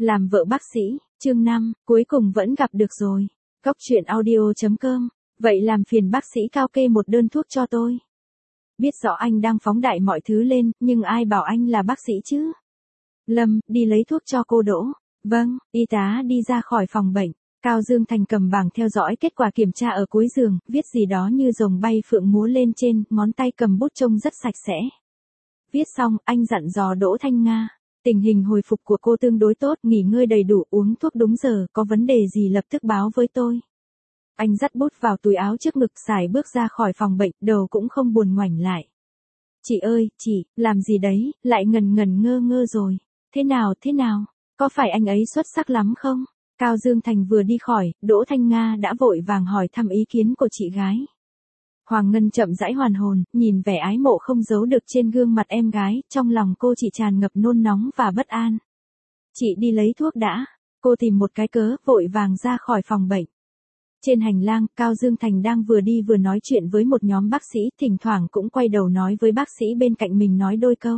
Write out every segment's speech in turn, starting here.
Làm vợ bác sĩ, chương 5, cuối cùng vẫn gặp được rồi. Góc truyện audio.com. Vậy làm phiền bác sĩ Cao kê một đơn thuốc cho tôi. Biết rõ anh đang phóng đại mọi thứ lên, nhưng ai bảo anh là bác sĩ chứ? Lâm, đi lấy thuốc cho cô Đỗ. Vâng, y tá đi ra khỏi phòng bệnh. Cao Dương Thành cầm bảng theo dõi kết quả kiểm tra ở cuối giường, viết gì đó như rồng bay phượng múa lên trên, ngón tay cầm bút trông rất sạch sẽ. Viết xong, anh dặn dò Đỗ Thanh Nga. Tình hình hồi phục của cô tương đối tốt, nghỉ ngơi đầy đủ, uống thuốc đúng giờ, có vấn đề gì lập tức báo với tôi. Anh dắt bút vào túi áo trước ngực, sải bước ra khỏi phòng bệnh, đầu cũng không buồn ngoảnh lại. Chị ơi, chị, làm gì đấy, lại ngần ngơ ngơ rồi. Thế nào, có phải anh ấy xuất sắc lắm không? Cao Dương Thành vừa đi khỏi, Đỗ Thanh Nga đã vội vàng hỏi thăm ý kiến của chị gái. Hoàng Ngân chậm rãi hoàn hồn, nhìn vẻ ái mộ không giấu được trên gương mặt em gái, trong lòng cô chỉ tràn ngập nôn nóng và bất an. Chị đi lấy thuốc đã. Cô tìm một cái cớ, vội vàng ra khỏi phòng bệnh. Trên hành lang, Cao Dương Thành đang vừa đi vừa nói chuyện với một nhóm bác sĩ, thỉnh thoảng cũng quay đầu nói với bác sĩ bên cạnh mình nói đôi câu.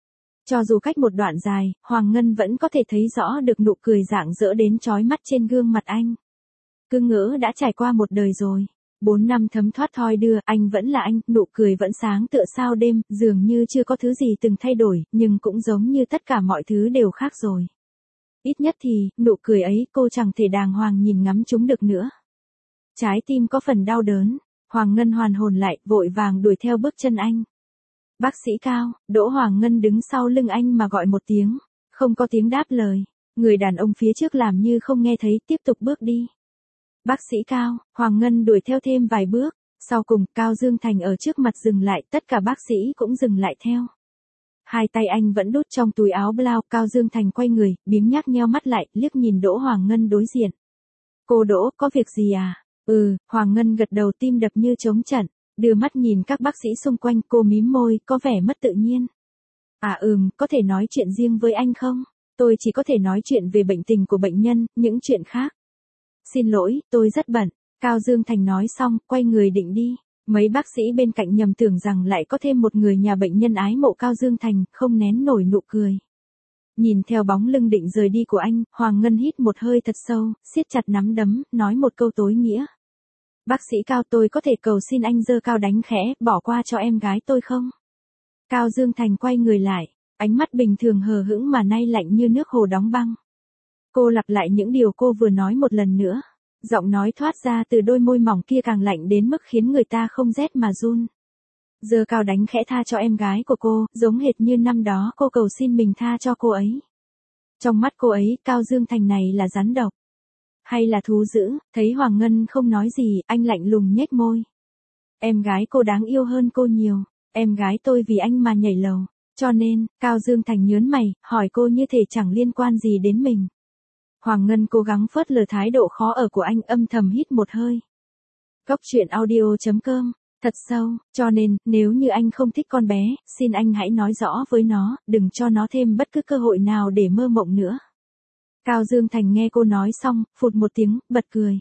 Cho dù cách một đoạn dài, Hoàng Ngân vẫn có thể thấy rõ được nụ cười rạng rỡ đến chói mắt trên gương mặt anh. Cứ ngỡ đã trải qua một đời rồi. 4 năm thấm thoát thoi đưa, anh vẫn là anh, nụ cười vẫn sáng tựa sao đêm, dường như chưa có thứ gì từng thay đổi, nhưng cũng giống như tất cả mọi thứ đều khác rồi. Ít nhất thì, nụ cười ấy cô chẳng thể đàng hoàng nhìn ngắm chúng được nữa. Trái tim có phần đau đớn, Hoàng Ngân hoàn hồn lại, vội vàng đuổi theo bước chân anh. Bác sĩ Cao, Đỗ Hoàng Ngân đứng sau lưng anh mà gọi một tiếng, không có tiếng đáp lời. Người đàn ông phía trước làm như không nghe thấy, tiếp tục bước đi. Bác sĩ Cao, Hoàng Ngân đuổi theo thêm vài bước, sau cùng Cao Dương Thành ở trước mặt dừng lại, tất cả bác sĩ cũng dừng lại theo. Hai tay anh vẫn đút trong túi áo blau, Cao Dương Thành quay người, biếng nhác nheo mắt lại, liếc nhìn Đỗ Hoàng Ngân đối diện. Cô Đỗ, có việc gì à? Hoàng Ngân gật đầu, tim đập như trống trận, đưa mắt nhìn các bác sĩ xung quanh, cô mím môi, có vẻ mất tự nhiên. Có thể nói chuyện riêng với anh không? Tôi chỉ có thể nói chuyện về bệnh tình của bệnh nhân, những chuyện khác. Xin lỗi, tôi rất bận. Cao Dương Thành nói xong, quay người định đi. Mấy bác sĩ bên cạnh nhầm tưởng rằng lại có thêm một người nhà bệnh nhân ái mộ Cao Dương Thành, không nén nổi nụ cười. Nhìn theo bóng lưng định rời đi của anh, Hoàng Ngân hít một hơi thật sâu, siết chặt nắm đấm, nói một câu tối nghĩa. Bác sĩ Cao, tôi có thể cầu xin anh giơ cao đánh khẽ, bỏ qua cho em gái tôi không? Cao Dương Thành quay người lại, ánh mắt bình thường hờ hững mà nay lạnh như nước hồ đóng băng. Cô lặp lại những điều cô vừa nói một lần nữa. Giọng nói thoát ra từ đôi môi mỏng kia càng lạnh đến mức khiến người ta không rét mà run. Giơ cao đánh khẽ tha cho em gái của cô, giống hệt như năm đó cô cầu xin mình tha cho cô ấy. Trong mắt cô ấy, Cao Dương Thành này là rắn độc. Hay là thú dữ, thấy Hoàng Ngân không nói gì, anh lạnh lùng nhếch môi. Em gái cô đáng yêu hơn cô nhiều, em gái tôi vì anh mà nhảy lầu, cho nên, Cao Dương Thành nhớn mày, hỏi cô như thể chẳng liên quan gì đến mình. Hoàng Ngân cố gắng phớt lờ thái độ khó ở của anh, âm thầm hít một hơi. Góc truyện audio.com, thật sâu, cho nên, nếu như anh không thích con bé, xin anh hãy nói rõ với nó, đừng cho nó thêm bất cứ cơ hội nào để mơ mộng nữa. Cao Dương Thành nghe cô nói xong, phụt một tiếng, bật cười.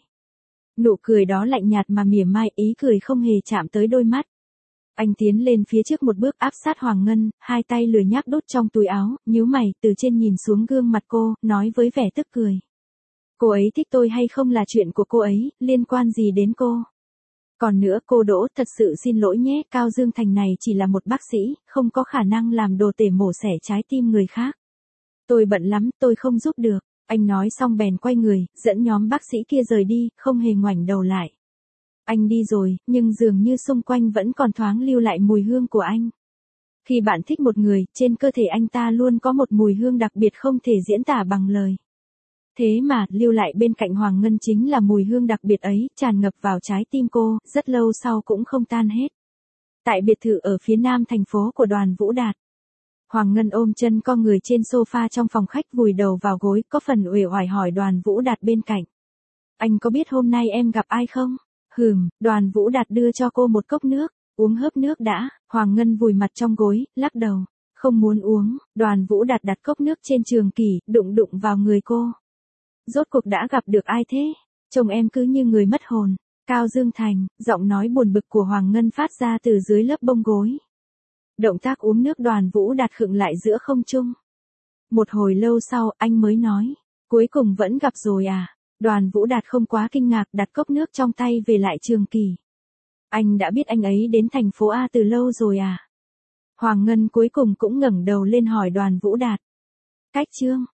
Nụ cười đó lạnh nhạt mà mỉa mai, ý cười không hề chạm tới đôi mắt. Anh tiến lên phía trước một bước, áp sát Hoàng Ngân, hai tay lười nhác đút trong túi áo, nhíu mày, từ trên nhìn xuống gương mặt cô, nói với vẻ tức cười. Cô ấy thích tôi hay không là chuyện của cô ấy, liên quan gì đến cô? Còn nữa, cô Đỗ, thật sự xin lỗi nhé, Cao Dương Thành này chỉ là một bác sĩ, không có khả năng làm đồ tể mổ xẻ trái tim người khác. Tôi bận lắm, tôi không giúp được. Anh nói xong bèn quay người, dẫn nhóm bác sĩ kia rời đi, không hề ngoảnh đầu lại. Anh đi rồi, nhưng dường như xung quanh vẫn còn thoáng lưu lại mùi hương của anh. Khi bạn thích một người, trên cơ thể anh ta luôn có một mùi hương đặc biệt không thể diễn tả bằng lời. Thế mà, lưu lại bên cạnh Hoàng Ngân chính là mùi hương đặc biệt ấy, tràn ngập vào trái tim cô, rất lâu sau cũng không tan hết. Tại biệt thự ở phía nam thành phố của Đoàn Vũ Đạt. Hoàng Ngân ôm chân co người trên sofa trong phòng khách, vùi đầu vào gối, có phần uể oải hỏi Đoàn Vũ Đạt bên cạnh. Anh có biết hôm nay em gặp ai không? Đoàn Vũ Đạt đưa cho cô một cốc nước, uống hớp nước đã. Hoàng Ngân vùi mặt trong gối, lắc đầu, không muốn uống. Đoàn Vũ Đạt đặt cốc nước trên trường kỷ, đụng vào người cô. Rốt cuộc đã gặp được ai thế? Trông em cứ như người mất hồn. Cao Dương Thành, giọng nói buồn bực của Hoàng Ngân phát ra từ dưới lớp bông gối. Động tác uống nước Đoàn Vũ Đạt khựng lại giữa không trung. Một hồi lâu sau, anh mới nói, Cuối cùng vẫn gặp rồi à? Đoàn Vũ Đạt không quá kinh ngạc, đặt cốc nước trong tay về lại Trường Kỳ. Anh đã biết anh ấy đến thành phố A từ lâu rồi à? Hoàng Ngân cuối cùng cũng ngẩng đầu lên hỏi Đoàn Vũ Đạt. Cách Trương,